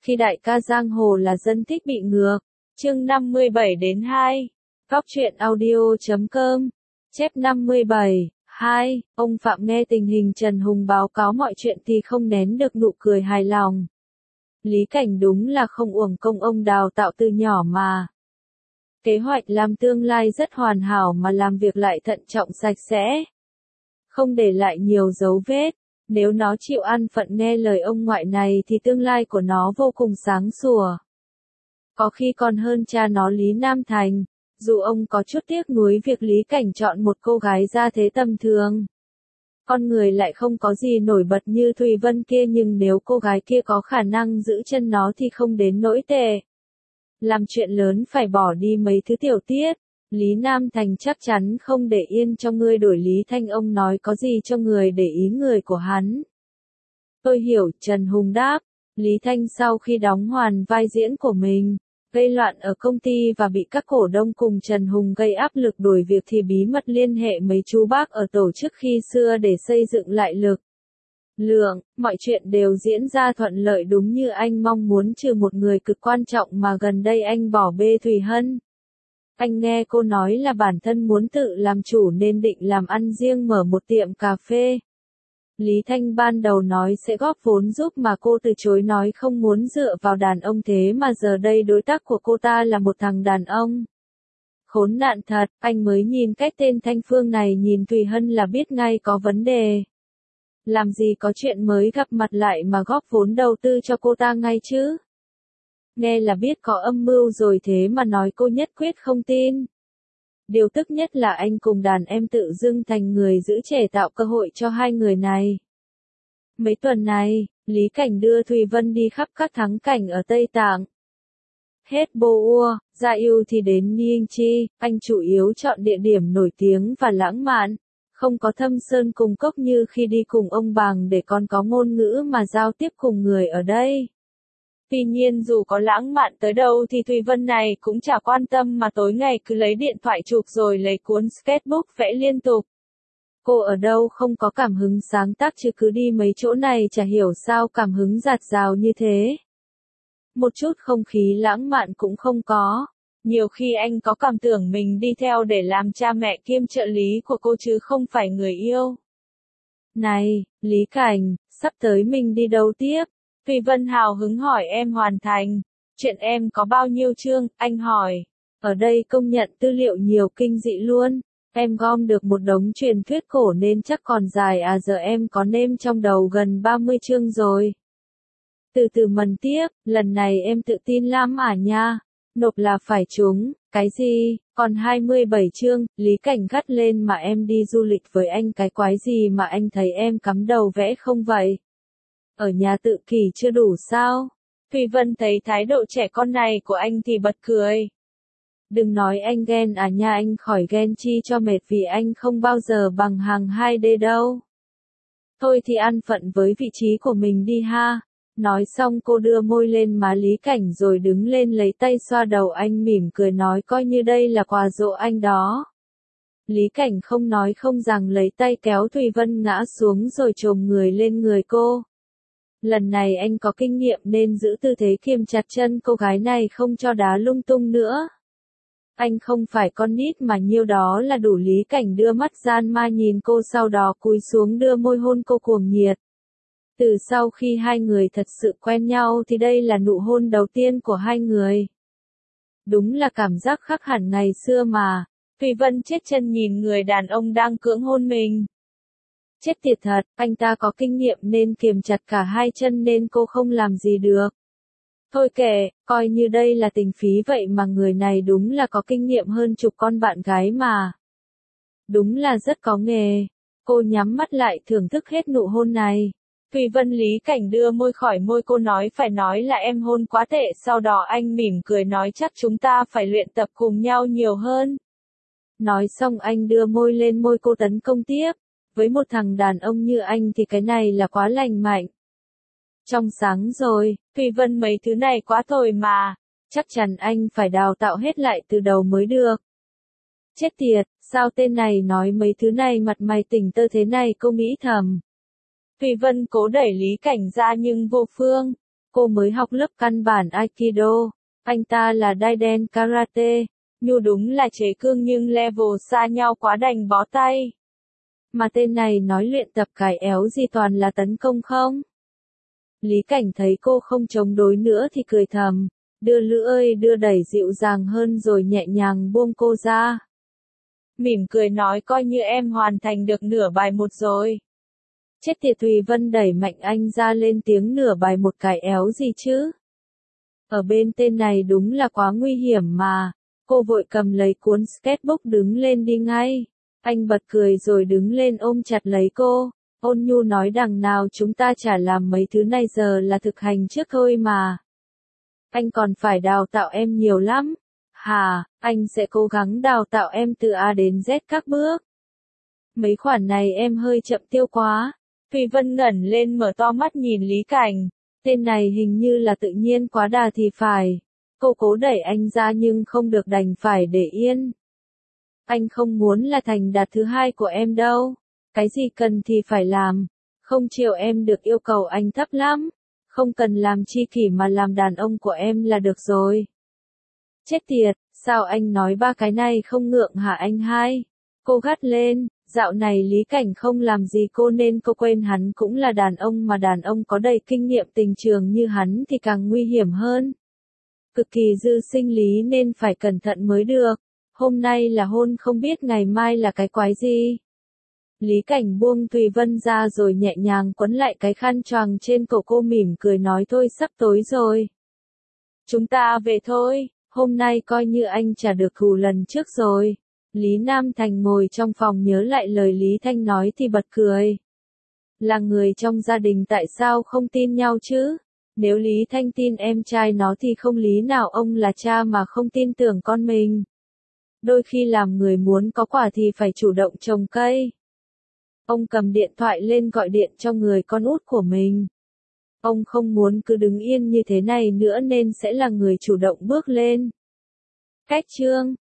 khi đại ca giang hồ là dân thích bị ngược. Chương 57-2. Góc truyện audio.com. Chép 57. 2. Ông Phạm nghe tình hình Trần Hùng báo cáo mọi chuyện thì không nén được nụ cười hài lòng. Lý Cảnh đúng là không uổng công ông đào tạo từ nhỏ mà. Kế hoạch làm tương lai rất hoàn hảo mà làm việc lại thận trọng sạch sẽ. Không để lại nhiều dấu vết. Nếu nó chịu ăn phận nghe lời ông ngoại này thì tương lai của nó vô cùng sáng sủa. Có khi còn hơn cha nó Lý Nam Thành, dù ông có chút tiếc nuối việc Lý Cảnh chọn một cô gái gia thế tầm thường. Con người lại không có gì nổi bật như Thùy Vân kia, nhưng nếu cô gái kia có khả năng giữ chân nó thì không đến nỗi tệ. Làm chuyện lớn phải bỏ đi mấy thứ tiểu tiết. Lý Nam Thành chắc chắn không để yên cho ngươi đổi Lý Thanh, ông nói có gì cho người để ý người của hắn. Tôi hiểu, Trần Hùng đáp. Lý Thanh sau khi đóng hoàn vai diễn của mình, gây loạn ở công ty và bị các cổ đông cùng Trần Hùng gây áp lực đuổi việc thì bí mật liên hệ mấy chú bác ở tổ chức khi xưa để xây dựng lại lực lượng. Mọi chuyện đều diễn ra thuận lợi đúng như anh mong muốn, trừ một người cực quan trọng mà gần đây anh bỏ bê, Thùy Hân. Anh nghe cô nói là bản thân muốn tự làm chủ nên định làm ăn riêng, mở một tiệm cà phê. Lý Thanh ban đầu nói sẽ góp vốn giúp mà cô từ chối, nói không muốn dựa vào đàn ông, thế mà giờ đây đối tác của cô ta là một thằng đàn ông. Khốn nạn thật, anh mới nhìn cái tên Thanh Phương này nhìn Thùy Hân là biết ngay có vấn đề. Làm gì có chuyện mới gặp mặt lại mà góp vốn đầu tư cho cô ta ngay chứ? Nghe là biết có âm mưu rồi, thế mà nói cô nhất quyết không tin. Điều tức nhất là anh cùng đàn em tự dưng thành người giữ trẻ, tạo cơ hội cho hai người này. Mấy tuần này, Lý Cảnh đưa Thùy Vân đi khắp các thắng cảnh ở Tây Tạng. Hết Bô Ua, Gia Yêu thì đến Niêng Chi, anh chủ yếu chọn địa điểm nổi tiếng và lãng mạn, không có thâm sơn cùng cốc như khi đi cùng ông Bàng, để còn có ngôn ngữ mà giao tiếp cùng người ở đây. Tuy nhiên dù có lãng mạn tới đâu thì Thùy Vân này cũng chả quan tâm, mà tối ngày cứ lấy điện thoại chụp rồi lấy cuốn sketchbook vẽ liên tục. Cô ở đâu không có cảm hứng sáng tác chứ cứ đi mấy chỗ này chả hiểu sao cảm hứng dạt dào như thế. Một chút không khí lãng mạn cũng không có. Nhiều khi anh có cảm tưởng mình đi theo để làm cha mẹ kiêm trợ lý của cô chứ không phải người yêu. Này, Lý Cảnh, sắp tới mình đi đâu tiếp? Thùy Vân hào hứng hỏi. Em hoàn thành. Chuyện em có bao nhiêu chương? Anh hỏi. Ở đây công nhận tư liệu nhiều kinh dị luôn. Em gom được một đống truyền thuyết cổ nên chắc còn dài à, giờ em có nêm trong đầu gần 30 chương rồi. Từ từ mần tiếp, lần này em tự tin lắm à nha. Nộp là phải trúng, cái gì, còn 27 chương, Lý Cảnh gắt lên, mà em đi du lịch với anh cái quái gì mà anh thấy em cắm đầu vẽ không vậy? Ở nhà tự kỷ chưa đủ sao? Thùy Vân thấy thái độ trẻ con này của anh thì bật cười. Đừng nói anh ghen à nha, anh khỏi ghen chi cho mệt, vì anh không bao giờ bằng hàng 2D đâu. Thôi thì ăn phận với vị trí của mình đi ha. Nói xong cô đưa môi lên má Lý Cảnh rồi đứng lên lấy tay xoa đầu anh, mỉm cười nói coi như đây là quà dỗ anh đó. Lý Cảnh không nói không rằng lấy tay kéo Thùy Vân ngã xuống rồi chồm người lên người cô. Lần này anh có kinh nghiệm nên giữ tư thế kiềm chặt chân cô gái này không cho đá lung tung nữa. Anh không phải con nít mà nhiêu đó là đủ. Lý Cảnh đưa mắt gian ma nhìn cô, sau đó cúi xuống đưa môi hôn cô cuồng nhiệt. Từ sau khi hai người thật sự quen nhau thì đây là nụ hôn đầu tiên của hai người. Đúng là cảm giác khác hẳn ngày xưa mà. Thùy Vân chết chân nhìn người đàn ông đang cưỡng hôn mình. Chết tiệt thật, anh ta có kinh nghiệm nên kiềm chặt cả hai chân nên cô không làm gì được. Thôi kệ, coi như đây là tình phí vậy mà người này đúng là có kinh nghiệm hơn chục con bạn gái mà. Đúng là rất có nghề. Cô nhắm mắt lại thưởng thức hết nụ hôn này. Thùy Vân, Lý Cảnh đưa môi khỏi môi cô, nói phải nói là em hôn quá tệ, sau đó anh mỉm cười nói chắc chúng ta phải luyện tập cùng nhau nhiều hơn. Nói xong anh đưa môi lên môi cô tấn công tiếp. Với một thằng đàn ông như anh thì cái này là quá lành mạnh. Trong sáng rồi, Thùy Vân mấy thứ này quá tồi mà. Chắc chắn anh phải đào tạo hết lại từ đầu mới được. Chết tiệt, sao tên này nói mấy thứ này mặt mày tỉnh tơ thế này, cô nghĩ thầm. Thùy Vân cố đẩy Lý Cảnh ra nhưng vô phương. cô mới học lớp căn bản Aikido, anh ta là Daiden Karate. Nhu đúng là chế cương nhưng level xa nhau quá đành bó tay. Mà tên này nói luyện tập cái éo gì toàn là tấn công không? Lý Cảnh thấy cô không chống đối nữa thì cười thầm, đưa lưỡi đưa đẩy dịu dàng hơn rồi nhẹ nhàng buông cô ra. Mỉm cười nói coi như em hoàn thành được nửa bài một rồi. Chết tiệt, Thùy Vân đẩy mạnh anh ra lên tiếng, nửa bài một cái éo gì chứ? Ở bên tên này đúng là quá nguy hiểm mà. Cô vội cầm lấy cuốn sketchbook đứng lên đi ngay. Anh bật cười rồi đứng lên ôm chặt lấy cô. Ôn nhu nói đằng nào chúng ta chả làm mấy thứ này, giờ là thực hành trước thôi mà. Anh còn phải đào tạo em nhiều lắm. Hà, anh sẽ cố gắng đào tạo em từ A đến Z các bước. Mấy khoản này em hơi chậm tiêu quá. Thùy Vân ngẩng lên mở to mắt nhìn Lý Cảnh. Tên này hình như là tự nhiên quá đà thì phải. Cô cố đẩy anh ra nhưng không được, đành phải để yên. Anh không muốn là thành đạt thứ hai của em đâu. Cái gì cần thì phải làm. Không chiều em được, yêu cầu anh thấp lắm. Không cần làm chi kỷ mà làm đàn ông của em là được rồi. Chết tiệt, sao anh nói ba cái này không ngượng hả anh hai? Cô gắt lên, dạo này Lý Cảnh không làm gì cô nên cô quên hắn cũng là đàn ông, mà đàn ông có đầy kinh nghiệm tình trường như hắn thì càng nguy hiểm hơn. Cực kỳ dư sinh lý nên phải cẩn thận mới được. Hôm nay là hôn, không biết ngày mai là cái quái gì. Lý Cảnh buông Thùy Vân ra rồi nhẹ nhàng quấn lại cái khăn choàng trên cổ cô, mỉm cười nói thôi sắp tối rồi. Chúng ta về thôi, hôm nay coi như anh trả được thù lần trước rồi. Lý Nam Thành ngồi trong phòng nhớ lại lời Lý Thanh nói thì bật cười. Là người trong gia đình tại sao không tin nhau chứ? Nếu Lý Thanh tin em trai nó thì không lý nào ông là cha mà không tin tưởng con mình. Đôi khi làm người muốn có quả thì phải chủ động trồng cây. Ông cầm điện thoại lên gọi điện cho người con út của mình. Ông không muốn cứ đứng yên như thế này nữa nên sẽ là người chủ động bước lên. Cách chương